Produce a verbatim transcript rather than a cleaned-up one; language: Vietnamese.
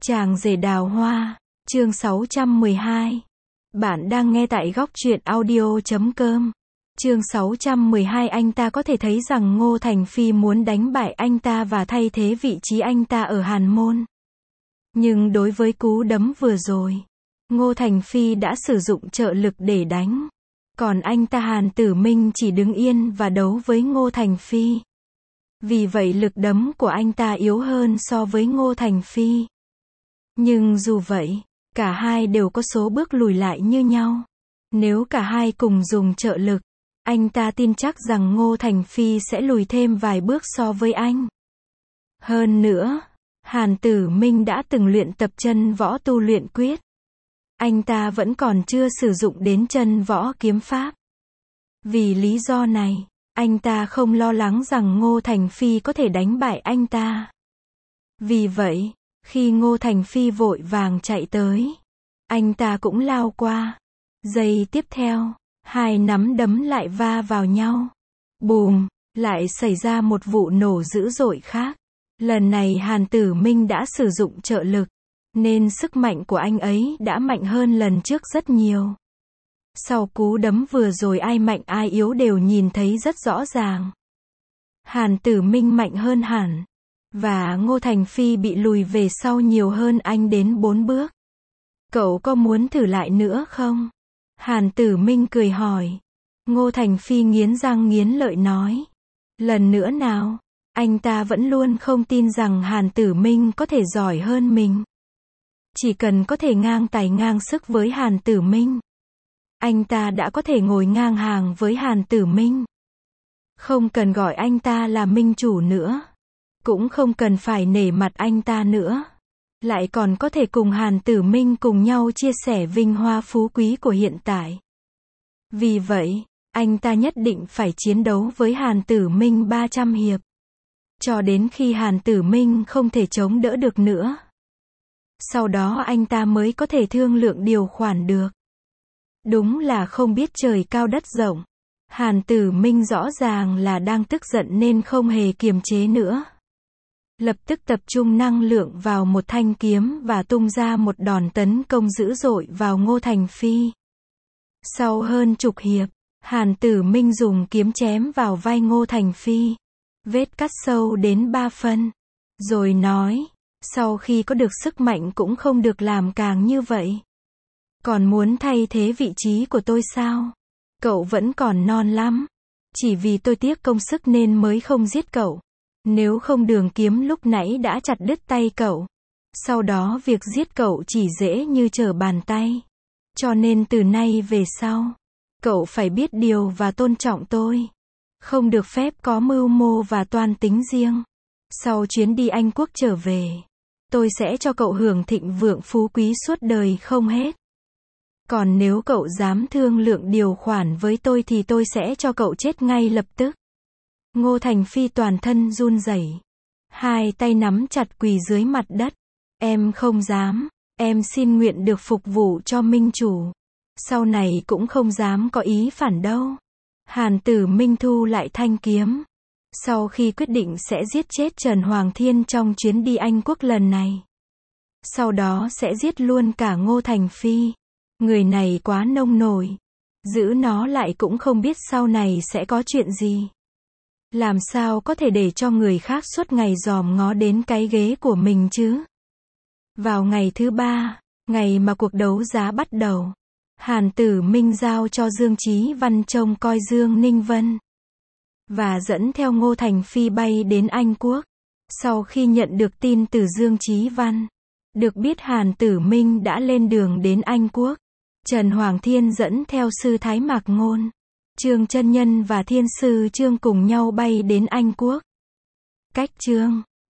Chàng rể đào hoa, chương sáu trăm mười hai. Bạn đang nghe tại góc truyện audio chấm com. Chương sáu trăm mười hai. Anh ta có thể thấy rằng Ngô Thành Phi muốn đánh bại anh ta và thay thế vị trí anh ta ở Hàn Môn. Nhưng đối với cú đấm vừa rồi, Ngô Thành Phi đã sử dụng trợ lực để đánh. Còn anh ta Hàn Tử Minh chỉ đứng yên và đấu với Ngô Thành Phi. Vì vậy lực đấm của anh ta yếu hơn so với Ngô Thành Phi. Nhưng dù vậy, cả hai đều có số bước lùi lại như nhau. Nếu cả hai cùng dùng trợ lực, anh ta tin chắc rằng Ngô Thành Phi sẽ lùi thêm vài bước so với anh. Hơn nữa, Hàn Tử Minh đã từng luyện tập chân võ tu luyện quyết. Anh ta vẫn còn chưa sử dụng đến chân võ kiếm pháp. Vì lý do này, anh ta không lo lắng rằng Ngô Thành Phi có thể đánh bại anh ta. Vì vậy, khi Ngô Thành Phi vội vàng chạy tới, anh ta cũng lao qua. Giây tiếp theo, hai nắm đấm lại va vào nhau. Bùm, lại xảy ra một vụ nổ dữ dội khác. Lần này Hàn Tử Minh đã sử dụng trợ lực, nên sức mạnh của anh ấy đã mạnh hơn lần trước rất nhiều. Sau cú đấm vừa rồi ai mạnh ai yếu đều nhìn thấy rất rõ ràng. Hàn Tử Minh mạnh hơn hẳn. Và Ngô Thành Phi bị lùi về sau nhiều hơn anh đến bốn bước. Cậu có muốn thử lại nữa không? Hàn Tử Minh cười hỏi. Ngô Thành Phi nghiến răng nghiến lợi nói. Lần nữa nào? Anh ta vẫn luôn không tin rằng Hàn Tử Minh có thể giỏi hơn mình. Chỉ cần có thể ngang tài ngang sức với Hàn Tử Minh, anh ta đã có thể ngồi ngang hàng với Hàn Tử Minh. Không cần gọi anh ta là minh chủ nữa. Cũng không cần phải nể mặt anh ta nữa. Lại còn có thể cùng Hàn Tử Minh cùng nhau chia sẻ vinh hoa phú quý của hiện tại. Vì vậy, anh ta nhất định phải chiến đấu với Hàn Tử Minh ba trăm hiệp. Cho đến khi Hàn Tử Minh không thể chống đỡ được nữa. Sau đó anh ta mới có thể thương lượng điều khoản được. Đúng là không biết trời cao đất rộng. Hàn Tử Minh rõ ràng là đang tức giận nên không hề kiềm chế nữa. Lập tức tập trung năng lượng vào một thanh kiếm và tung ra một đòn tấn công dữ dội vào Ngô Thành Phi. Sau hơn chục hiệp, Hàn Tử Minh dùng kiếm chém vào vai Ngô Thành Phi. Vết cắt sâu đến ba phân. Rồi nói, sau khi có được sức mạnh cũng không được làm càng như vậy. Còn muốn thay thế vị trí của tôi sao? Cậu vẫn còn non lắm. Chỉ vì tôi tiếc công sức nên mới không giết cậu. Nếu không đường kiếm lúc nãy đã chặt đứt tay cậu. Sau đó việc giết cậu chỉ dễ như trở bàn tay. Cho nên từ nay về sau, cậu phải biết điều và tôn trọng tôi. Không được phép có mưu mô và toan tính riêng. Sau chuyến đi Anh Quốc trở về, tôi sẽ cho cậu hưởng thịnh vượng phú quý suốt đời không hết. Còn nếu cậu dám thương lượng điều khoản với tôi thì tôi sẽ cho cậu chết ngay lập tức. Ngô Thành Phi toàn thân run rẩy, hai tay nắm chặt quỳ dưới mặt đất. Em không dám, em xin nguyện được phục vụ cho minh chủ. Sau này cũng không dám có ý phản đâu. Hàn Tử Minh thu lại thanh kiếm. Sau khi quyết định sẽ giết chết Trần Hoàng Thiên trong chuyến đi Anh Quốc lần này. Sau đó sẽ giết luôn cả Ngô Thành Phi. Người này quá nông nổi. Giữ nó lại cũng không biết sau này sẽ có chuyện gì. Làm sao có thể để cho người khác suốt ngày dòm ngó đến cái ghế của mình chứ? Vào ngày thứ ba, ngày mà cuộc đấu giá bắt đầu, Hàn Tử Minh giao cho Dương Chí Văn trông coi Dương Ninh Vân. Và dẫn theo Ngô Thành Phi bay đến Anh Quốc. Sau khi nhận được tin từ Dương Chí Văn, được biết Hàn Tử Minh đã lên đường đến Anh Quốc. Trần Hoàng Thiên dẫn theo sư Thái Mạc Ngôn, Trương Chân Nhân và Thiên sư Trương cùng nhau bay đến Anh Quốc. Cách chương